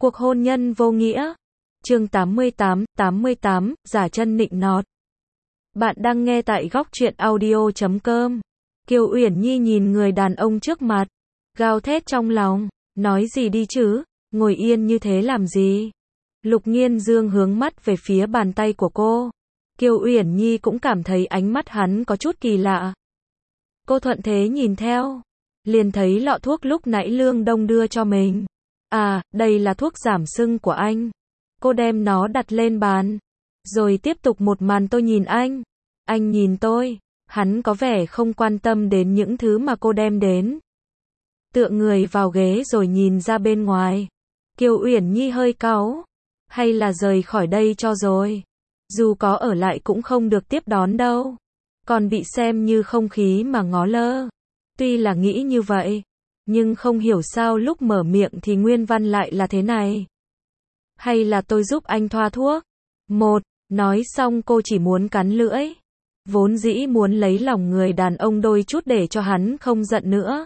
Cuộc hôn nhân vô nghĩa. Chương 88, giả chân nịnh nọt. Bạn đang nghe tại góc truyện audio.com. Kiều Uyển Nhi nhìn người đàn ông trước mặt, gào thét trong lòng, nói gì đi chứ, ngồi yên như thế làm gì? Lục Nghiên Dương hướng mắt về phía bàn tay của cô. Kiều Uyển Nhi cũng cảm thấy ánh mắt hắn có chút kỳ lạ. Cô thuận thế nhìn theo, liền thấy lọ thuốc lúc nãy Lương Đông đưa cho mình. À, đây là thuốc giảm sưng của anh. Cô đem nó đặt lên bàn, rồi tiếp tục một màn tôi nhìn anh nhìn tôi. Hắn có vẻ không quan tâm đến những thứ mà cô đem đến. Tựa người vào ghế rồi nhìn ra bên ngoài. Kiều Uyển Nhi hơi cáu. Hay là rời khỏi đây cho rồi. Dù có ở lại cũng không được tiếp đón đâu. Còn bị xem như không khí mà ngó lơ. Tuy là nghĩ như vậy, nhưng không hiểu sao lúc mở miệng thì nguyên văn lại là thế này. Hay là tôi giúp anh thoa thuốc? Nói xong cô chỉ muốn cắn lưỡi. Vốn dĩ muốn lấy lòng người đàn ông đôi chút để cho hắn không giận nữa.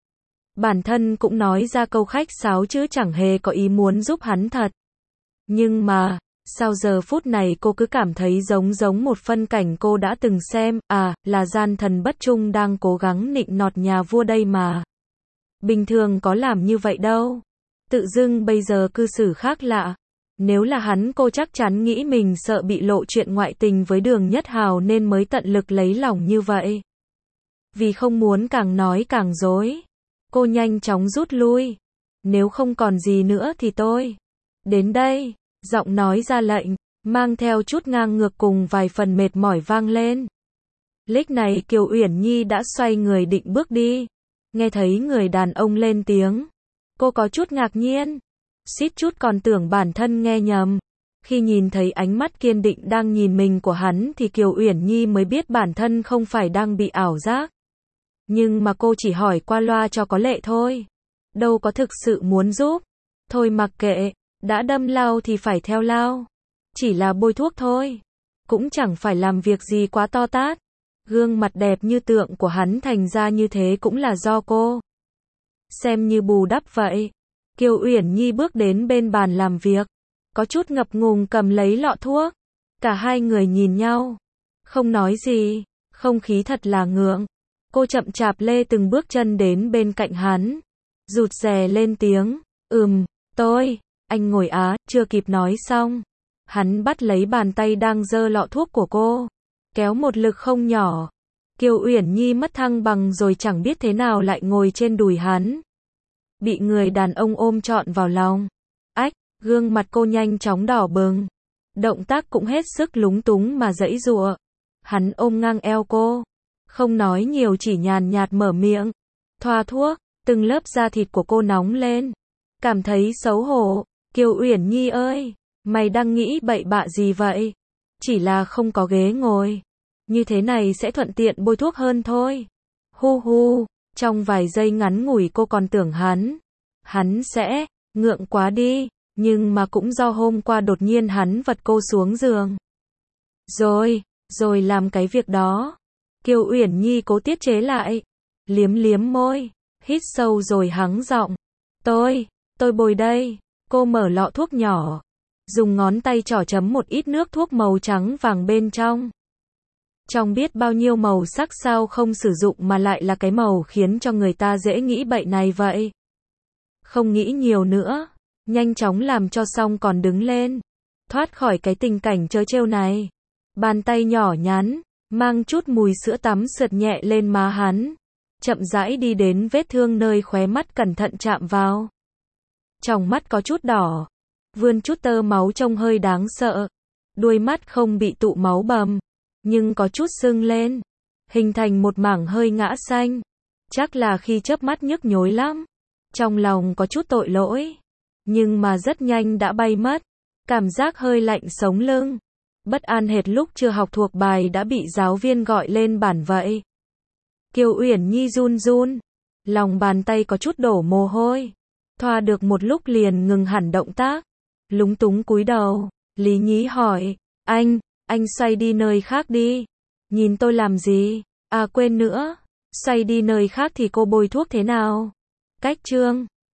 Bản thân cũng nói ra câu khách sáo chứ chẳng hề có ý muốn giúp hắn thật. Nhưng mà, sao giờ phút này cô cứ cảm thấy giống một phân cảnh cô đã từng xem, là gian thần bất trung đang cố gắng nịnh nọt nhà vua đây mà. Bình thường có làm như vậy đâu. Tự dưng bây giờ cư xử khác lạ. Nếu là hắn cô chắc chắn nghĩ mình sợ bị lộ chuyện ngoại tình với Đường Nhất Hào nên mới tận lực lấy lòng như vậy. Vì không muốn càng nói càng dối, cô nhanh chóng rút lui. Nếu không còn gì nữa thì tôi đến đây. Giọng nói ra lệnh, mang theo chút ngang ngược cùng vài phần mệt mỏi vang lên. Lúc này Kiều Uyển Nhi đã xoay người định bước đi. Nghe thấy người đàn ông lên tiếng, cô có chút ngạc nhiên, suýt chút còn tưởng bản thân nghe nhầm. Khi nhìn thấy ánh mắt kiên định đang nhìn mình của hắn thì Kiều Uyển Nhi mới biết bản thân không phải đang bị ảo giác. Nhưng mà cô chỉ hỏi qua loa cho có lệ thôi. Đâu có thực sự muốn giúp. Thôi mặc kệ, đã đâm lao thì phải theo lao. Chỉ là bôi thuốc thôi. Cũng chẳng phải làm việc gì quá to tát. Gương mặt đẹp như tượng của hắn thành ra như thế cũng là do cô. Xem như bù đắp vậy. Kiều Uyển Nhi bước đến bên bàn làm việc. Có chút ngập ngùng cầm lấy lọ thuốc. Cả hai người nhìn nhau. Không nói gì. Không khí thật là ngượng. Cô chậm chạp lê từng bước chân đến bên cạnh hắn. Rụt rè lên tiếng. Tôi. Anh ngồi chưa kịp nói xong. Hắn bắt lấy bàn tay đang giơ lọ thuốc của cô. Kéo một lực không nhỏ. Kiều Uyển Nhi mất thăng bằng rồi chẳng biết thế nào lại ngồi trên đùi hắn. Bị người đàn ông ôm trọn vào lòng. Gương mặt cô nhanh chóng đỏ bừng. Động tác cũng hết sức lúng túng mà giãy giụa. Hắn ôm ngang eo cô. Không nói nhiều chỉ nhàn nhạt mở miệng. Thoa thuốc, từng lớp da thịt của cô nóng lên. Cảm thấy xấu hổ. Kiều Uyển Nhi ơi, mày đang nghĩ bậy bạ gì vậy? Chỉ là không có ghế ngồi. Như thế này sẽ thuận tiện bôi thuốc hơn thôi. Trong vài giây ngắn ngủi cô còn tưởng hắn sẽ ngượng quá đi, nhưng mà cũng do hôm qua đột nhiên hắn vật cô xuống giường. Rồi làm cái việc đó. Kiều Uyển Nhi cố tiết chế lại, liếm môi, hít sâu rồi hắng giọng. Tôi bôi đây. Cô mở lọ thuốc nhỏ, dùng ngón tay trỏ chấm một ít nước thuốc màu trắng vàng bên trong. Trong biết bao nhiêu màu sắc sao không sử dụng mà lại là cái màu khiến cho người ta dễ nghĩ bậy này vậy. Không nghĩ nhiều nữa, nhanh chóng làm cho xong còn đứng lên, thoát khỏi cái tình cảnh trớ trêu này. Bàn tay nhỏ nhắn, mang chút mùi sữa tắm sượt nhẹ lên má hắn, chậm rãi đi đến vết thương nơi khóe mắt cẩn thận chạm vào. Trong mắt có chút đỏ, vươn chút tơ máu trông hơi đáng sợ. Đuôi mắt không bị tụ máu bầm, nhưng có chút sưng lên, hình thành một mảng hơi ngã xanh. Chắc là khi chớp mắt nhức nhối lắm. Trong lòng có chút tội lỗi, nhưng mà rất nhanh đã bay mất. Cảm giác hơi lạnh sống lưng. Bất an hệt lúc chưa học thuộc bài đã bị giáo viên gọi lên bản vậy. Kiều Uyển Nhi run, lòng bàn tay có chút đổ mồ hôi. Thoa được một lúc liền ngừng hẳn động tác. Lúng túng cúi đầu, lý nhí hỏi, anh xoay đi nơi khác đi. Nhìn tôi làm gì? Quên nữa, xoay đi nơi khác thì cô bôi thuốc thế nào? Cách chương